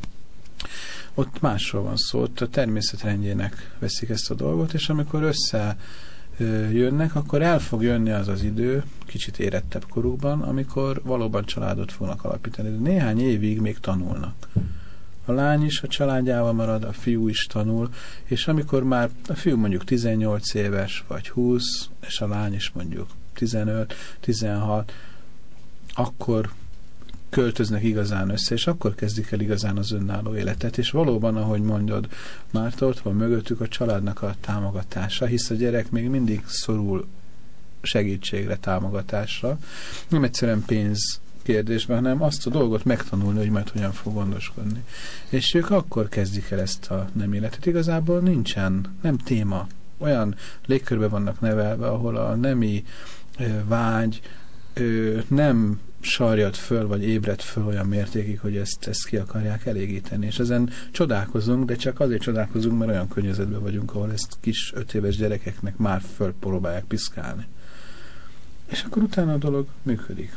Ott másról van szó, ott a természetrendjének veszik ezt a dolgot, és amikor össze jönnek, akkor el fog jönni az az idő, kicsit érettebb korukban, amikor valóban családot fognak alapítani. De néhány évig még tanulnak. A lány is a családjával marad, a fiú is tanul, és amikor már a fiú mondjuk tizennyolc éves, vagy húsz, és a lány is mondjuk tizenöt, tizenhat, akkor költöznek igazán össze, és akkor kezdik el igazán az önálló életet, és valóban, ahogy mondod, Márta, ott van mögöttük a családnak a támogatása, hisz a gyerek még mindig szorul segítségre, támogatásra. Nem egyszerűen pénz kérdésben, hanem azt a dolgot megtanulni, hogy majd hogyan fog gondoskodni. És ők akkor kezdik el ezt a nem életet. Igazából nincsen, nem téma. Olyan légkörbe vannak nevelve, ahol a nemi ö, vágy ö, nem sarjad föl, vagy ébred föl olyan mértékig, hogy ezt, ezt ki akarják elégíteni. És ezen csodálkozunk, de csak azért csodálkozunk, mert olyan környezetben vagyunk, ahol ezt kis öt éves gyerekeknek már fölpróbálják piszkálni. És akkor utána a dolog működik.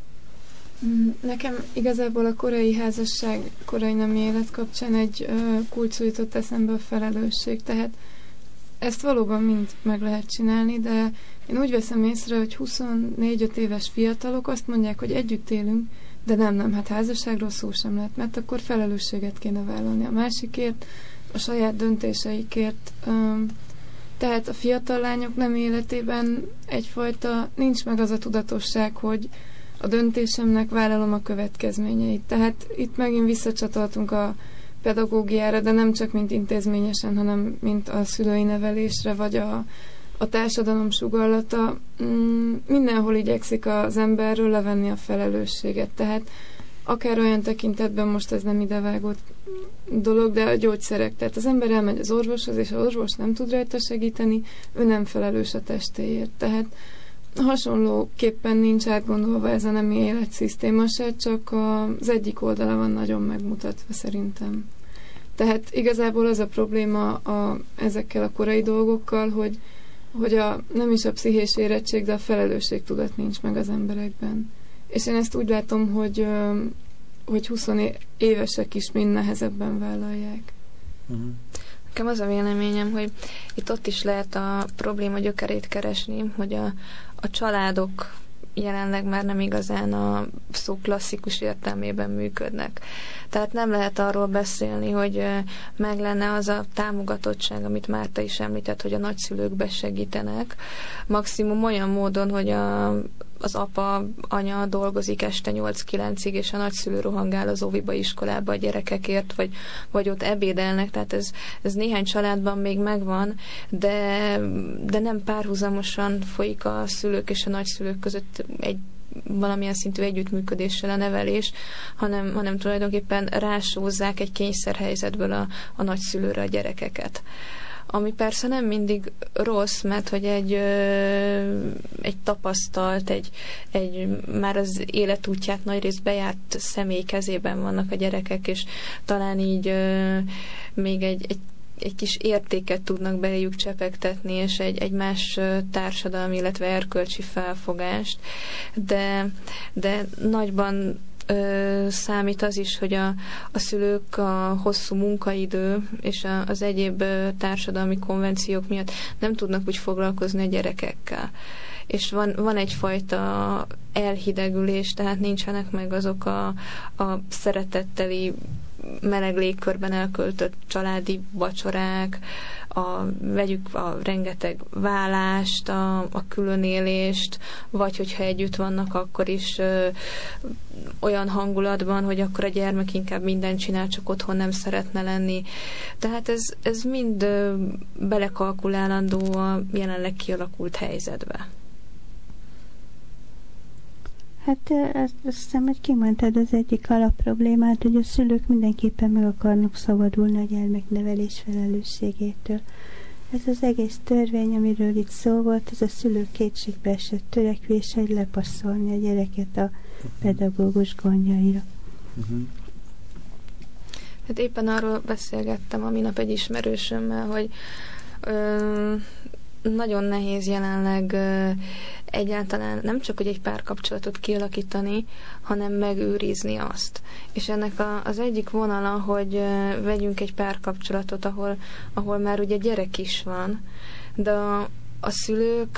Nekem igazából a korai házasság, korai nemi élet kapcsán egy uh, kulcs jutott eszembe, a felelősség. Tehát ezt valóban mind meg lehet csinálni, de én úgy veszem észre, hogy huszonnégy-öt éves fiatalok azt mondják, hogy együtt élünk, de nem, nem, hát házasságról szó sem lehet, mert akkor felelősséget kéne vállalni a másikért, a saját döntéseikért. Um, tehát a fiatal lányok nem életében egyfajta, nincs meg az a tudatosság, hogy a döntésemnek vállalom a következményeit. Tehát itt megint visszacsatoltunk a pedagógiára, de nem csak mint intézményesen, hanem mint a szülői nevelésre, vagy a, a társadalom sugallata. Mm, mindenhol igyekszik az emberről levenni a felelősséget. Tehát akár olyan tekintetben, most ez nem idevágott dolog, de a gyógyszerek. Tehát az ember elmegy az orvoshoz, és az orvos nem tud rajta segíteni, ő nem felelős a testéért. Tehát hasonlóképpen nincs átgondolva ez a nemi életszisztéma se, csak az egyik oldala van nagyon megmutatva szerintem. Tehát igazából az a probléma a, ezekkel a korai dolgokkal, hogy, hogy a, nem is a pszichés érettség, de a felelősségtudat nincs meg az emberekben. És én ezt úgy látom, hogy, hogy húsz évesek is mind nehezebben vállalják. Uh-huh. Nekem az a véleményem, hogy itt ott is lehet a probléma gyökerét keresni, hogy a, a családok jelenleg már nem igazán a szó klasszikus értelmében működnek. Tehát nem lehet arról beszélni, hogy meg lenne az a támogatottság, amit Márta is említett, hogy a nagyszülők besegítenek. Maximum olyan módon, hogy a, az apa, anya dolgozik este nyolc-kilencig, és a nagyszülő rohangál az óviba, iskolába a gyerekekért, vagy, vagy ott ebédelnek, tehát ez, ez néhány családban még megvan, de, de nem párhuzamosan folyik a szülők és a nagyszülők között egy valamilyen szintű együttműködéssel a nevelés, hanem, hanem tulajdonképpen rásózzák egy kényszerhelyzetből a, a nagyszülőre a gyerekeket. Ami persze nem mindig rossz, mert hogy egy, egy tapasztalt, egy, egy már az életútját nagyrészt bejárt személy kezében vannak a gyerekek, és talán így még egy, egy egy kis értéket tudnak beléjük csepegtetni, és egy, egy más társadalmi, illetve erkölcsi felfogást, de, de nagyban ö, számít az is, hogy a, a szülők a hosszú munkaidő és a, az egyéb társadalmi konvenciók miatt nem tudnak úgy foglalkozni a gyerekekkel. És van, van egyfajta elhidegülés, tehát nincsenek meg azok a, a szeretetteli meleg légkörben elköltött családi vacsorák, a, vegyük a rengeteg válást, a, a különélést, vagy hogyha együtt vannak, akkor is ö, olyan hangulatban, hogy akkor a gyermek inkább mindent csinál, csak otthon nem szeretne lenni. Tehát ez, ez mind ö, belekalkulálandó a jelenleg kialakult helyzetbe. Hát azt hiszem, hogy kimondtad az egyik alapproblémát, hogy a szülők mindenképpen meg akarnak szabadulni a gyermeknevelés felelősségétől. Ez az egész törvény, amiről itt szó volt, ez a szülők kétségbe esett törekvése, hogy lepasszolni a gyereket a pedagógus gondjaira. Uh-huh. Hát éppen arról beszélgettem a minap egy ismerősömmel, hogy ö, nagyon nehéz jelenleg ö, egyáltalán nem csak, hogy egy párkapcsolatot kialakítani, hanem megőrizni azt. És ennek a, az egyik vonala, hogy ö, vegyünk egy párkapcsolatot, ahol, ahol már ugye gyerek is van, de a, a szülők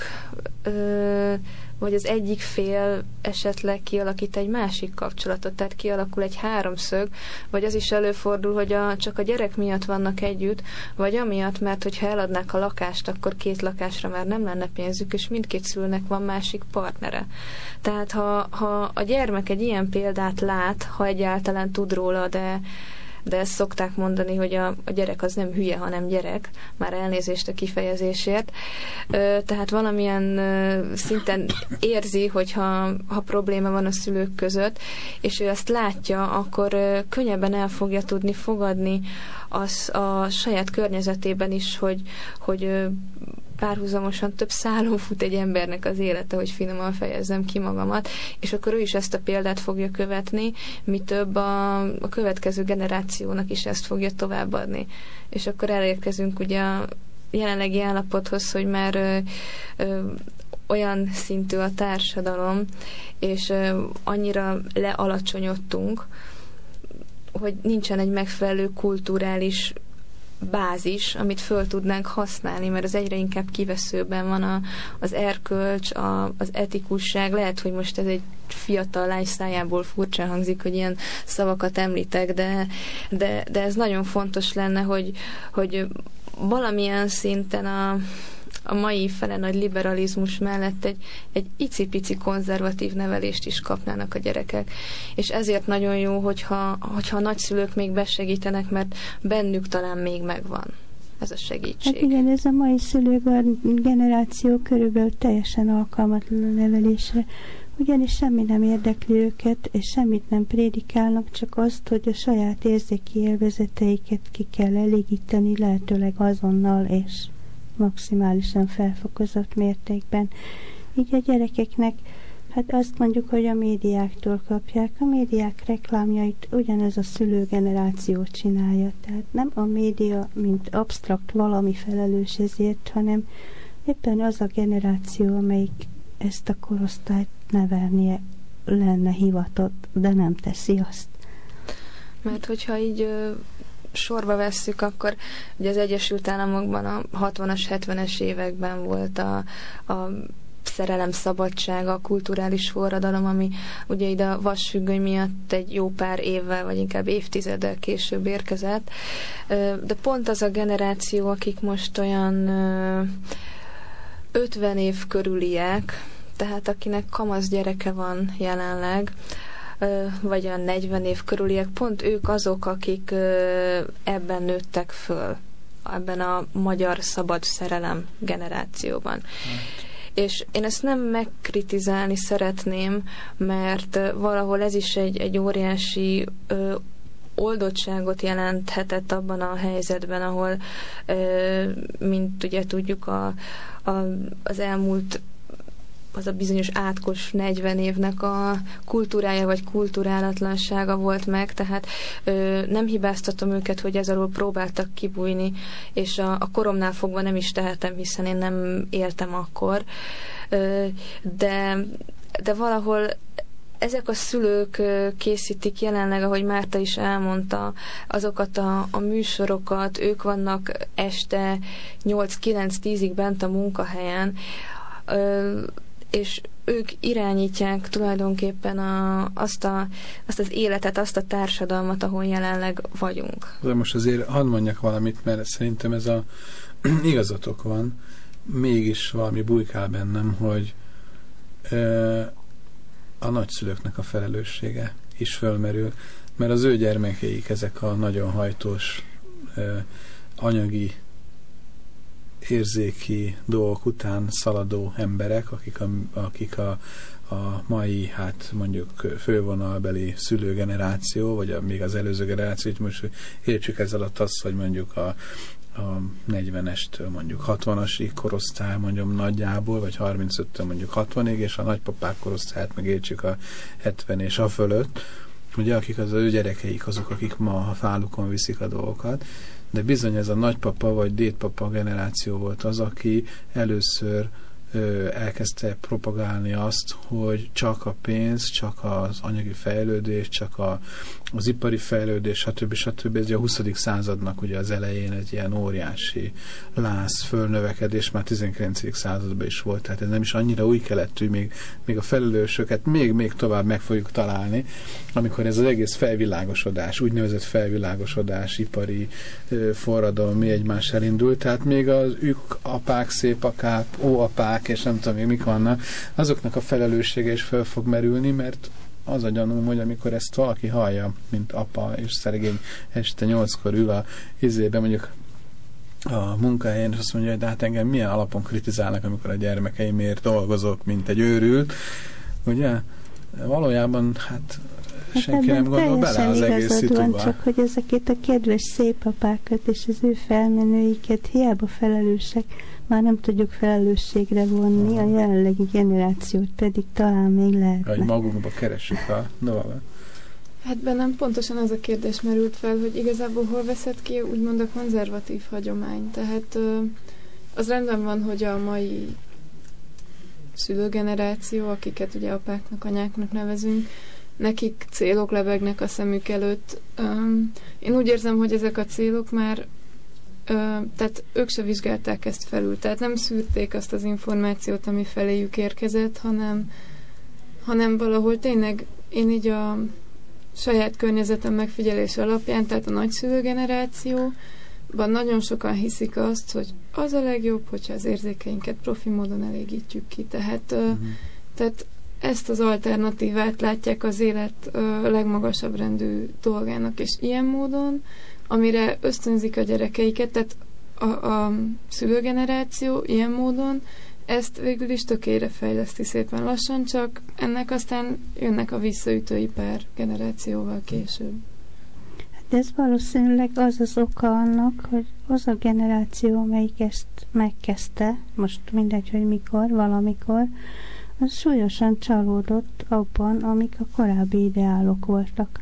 ö, vagy az egyik fél esetleg kialakít egy másik kapcsolatot, tehát kialakul egy háromszög, vagy az is előfordul, hogy a, csak a gyerek miatt vannak együtt, vagy amiatt, mert hogyha eladnák a lakást, akkor két lakásra már nem lenne pénzük, és mindkét szülőnek van másik partnere. Tehát ha, ha a gyermek egy ilyen példát lát, ha egyáltalán tud róla, de de ezt szokták mondani, hogy a, a gyerek az nem hülye, hanem gyerek, már elnézést a kifejezésért. Ö, tehát valamilyen ö, szinten érzi, hogyha ha probléma van a szülők között, és ő ezt látja, akkor ö, könnyebben el fogja tudni fogadni az a saját környezetében is, hogy, hogy ö, párhuzamosan több szálon fut egy embernek az élete, hogy finoman fejezzem ki magamat, és akkor ő is ezt a példát fogja követni, mi több a, a következő generációnak is ezt fogja továbbadni. És akkor elérkezünk ugye a jelenlegi állapothoz, hogy már ö, ö, olyan szintű a társadalom, és ö, annyira lealacsonyodtunk, hogy nincsen egy megfelelő kulturális bázis, amit föl tudnánk használni, mert az egyre inkább kiveszőben van a, az erkölcs, a, az etikusság. Lehet, hogy most ez egy fiatal lány szájából furcsa hangzik, hogy ilyen szavakat említek, de, de, de ez nagyon fontos lenne, hogy, hogy valamilyen szinten a a mai fele nagy liberalizmus mellett egy, egy icipici konzervatív nevelést is kapnának a gyerekek. És ezért nagyon jó, hogyha, hogyha a nagyszülők még besegítenek, mert bennük talán még megvan ez a segítség. Hát igen, ez a mai szülők generáció körülbelül teljesen alkalmatlan a nevelésre, ugyanis semmi nem érdekli őket, és semmit nem prédikálnak, csak azt, hogy a saját érzéki élvezeteiket ki kell elégíteni, lehetőleg azonnal és maximálisan felfokozott mértékben. Így a gyerekeknek, hát azt mondjuk, hogy a médiáktól kapják. A médiák reklámjait ugyanez a szülőgeneráció csinálja. Tehát nem a média, mint absztrakt valami felelős ezért, hanem éppen az a generáció, amelyik ezt a korosztályt nevelnie lenne hivatott, de nem teszi azt. Mert hogyha így sorba vesszük, akkor ugye az Egyesült Államokban a hatvanas, hetvenes években volt a, a szerelem szabadsága, a kulturális forradalom, ami ugye ide a vasfüggöny miatt egy jó pár évvel, vagy inkább évtizeddel később érkezett. De pont az a generáció, akik most olyan ötven év körüliek, tehát akinek kamasz gyereke van jelenleg, vagy a negyven év körüliek, pont ők azok, akik ebben nőttek föl, ebben a magyar szabad szerelem generációban. Hát. És én ezt nem megkritizálni szeretném, mert valahol ez is egy, egy óriási ö, oldottságot jelenthetett abban a helyzetben, ahol, ö, mint ugye tudjuk, a, a, az elmúlt az a bizonyos átkos negyven évnek a kultúrája vagy kulturálatlansága volt meg, tehát ö, nem hibáztatom őket, hogy ez alól próbáltak kibújni, és a, a koromnál fogva nem is tehetem, hiszen én nem éltem akkor, ö, de, de valahol ezek a szülők készítik jelenleg, ahogy Márta is elmondta, azokat a, a műsorokat, ők vannak este nyolc-kilenc-tízig bent a munkahelyen, ö, és ők irányítják tulajdonképpen a, azt, a, azt az életet, azt a társadalmat, ahol jelenleg vagyunk. De most azért hadd mondjak valamit, mert szerintem ez a igazatok van, mégis valami bujkál bennem, hogy ö, a nagyszülőknek a felelőssége is fölmerül, mert az ő gyermekeik ezek a nagyon hajtós ö, anyagi érzéki dolgok után szaladó emberek, akik a, akik a, a mai, hát mondjuk fővonalbeli szülőgeneráció, vagy a, még az előző generáció, most értsük ez alatt azt, hogy mondjuk a a negyvenestől mondjuk hatvanasig korosztály mondjuk nagyjából, vagy harmincöttől mondjuk hatvanig, és a nagypapák korosztályát meg értsük a hetven és a fölött, ugye, akik az ő gyerekeik azok, akik ma a fálukon viszik a dolgokat, de bizony ez a nagypapa vagy dédpapa generáció volt az, aki először ö, elkezdte propagálni azt, hogy csak a pénz, csak az anyagi fejlődés, csak a, az ipari fejlődés, stb. stb. Ez a huszadik századnak ugye az elején egy ilyen óriási láz, fölnövekedés, már tizenkilencedik században is volt, tehát ez nem is annyira új keletű, még, még a felelősöket még, még tovább meg fogjuk találni, amikor ez az egész felvilágosodás, úgynevezett felvilágosodás, ipari ö, forradalom mi egymás elindult, tehát még az ők apák, szépapák, óapák, és nem tudom még mik vannak, azoknak a felelőssége is fel fog merülni, mert az a gyanúm, hogy amikor ezt valaki hallja, mint apa, és szeregény este nyolckor ül a izébe, mondjuk a munkahelyen, és azt mondja, hogy de hát engem milyen alapon kritizálnak, amikor a gyermekeimért dolgozok, mint egy őrült, ugye? Valójában, hát senki hát nem gondol bele az egész szituba. Csak hogy ezeket a kedves szép apákat és az ő felmenőiket hiába felelősek, már nem tudjuk felelősségre vonni, a jelenlegi generációt pedig talán még lehetne. Hogy magunkba keressük a dolgot. Hát bennem pontosan az a kérdés merült fel, hogy igazából hol veszed ki úgymond a konzervatív hagyomány. Tehát az rendben van, hogy a mai szülőgeneráció, akiket ugye apáknak, anyáknak nevezünk, nekik célok lebegnek a szemük előtt. Én úgy érzem, hogy ezek a célok már tehát ők se vizsgálták ezt felül, tehát nem szűrték azt az információt, ami feléjük érkezett, hanem, hanem valahol tényleg én így a saját környezetem megfigyelés alapján, tehát a nagyszülő generációban nagyon sokan hiszik azt, hogy az a legjobb, hogyha az érzékeinket profi módon elégítjük ki. Tehát, uh-huh. tehát ezt az alternatívát látják az élet legmagasabb rendű dolgának, és ilyen módon amire ösztönzik a gyerekeiket, tehát a, a szülőgeneráció ilyen módon ezt végül is tökére fejleszti szépen lassan, csak ennek aztán jönnek a visszaütői pár generációval később. Hát ez valószínűleg az az oka annak, hogy az a generáció, amelyik ezt megkezdte, most mindegy, hogy mikor, valamikor, az súlyosan csalódott abban, amik a korábbi ideálok voltak.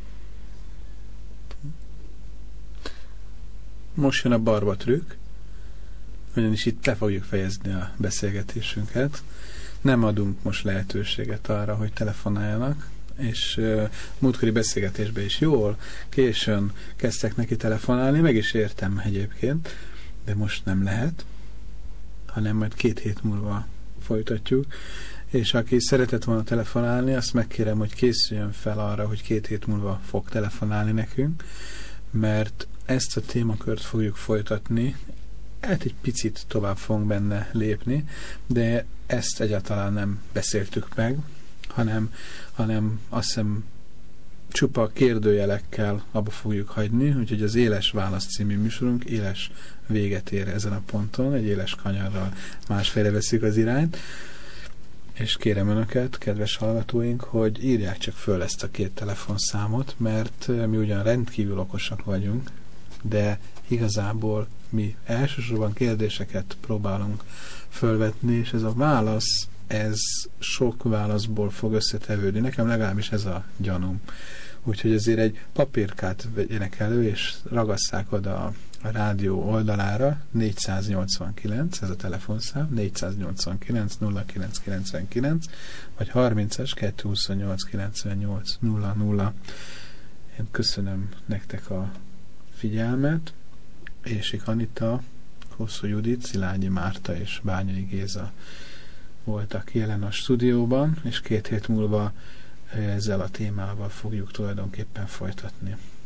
Most jön a barbatrükk, ugyanis itt le fogjuk fejezni a beszélgetésünket. Nem adunk most lehetőséget arra, hogy telefonáljanak, és uh, múltkori beszélgetésben is jól, későn kezdtek neki telefonálni, meg is értem egyébként, de most nem lehet, hanem majd két hét múlva folytatjuk, és aki szeretett volna telefonálni, azt megkérem, hogy készüljön fel arra, hogy két hét múlva fog telefonálni nekünk, mert ezt a témakört fogjuk folytatni, hát egy picit tovább fogunk benne lépni, de ezt egyáltalán nem beszéltük meg, hanem, hanem azt hiszem csupa kérdőjelekkel abba fogjuk hagyni, úgyhogy az Éles Válasz című műsorunk éles véget ér ezen a ponton, egy éles kanyarral másfélre veszik az irányt, és kérem önöket, kedves hallgatóink, hogy írják csak föl ezt a két telefonszámot, mert mi ugyan rendkívül okosak vagyunk, de igazából mi elsősorban kérdéseket próbálunk fölvetni, és ez a válasz, ez sok válaszból fog összetevődni. Nekem legalábbis ez a gyanúm. Úgyhogy azért egy papírkát vegyenek elő, és ragasszák oda a a rádió oldalára, négyszáznyolcvankilenc, ez a telefonszám, négyszáznyolcvankilenc nulla kilenc kilencvenkilenc, vagy harmincas kettőszázhuszonnyolc kilencvennyolc nulla nulla. Én köszönöm nektek a figyelmet, Ési Anita, Hosszú Judit, Szilágyi Márta és Bányai Géza voltak jelen a stúdióban, és két hét múlva ezzel a témával fogjuk tulajdonképpen folytatni.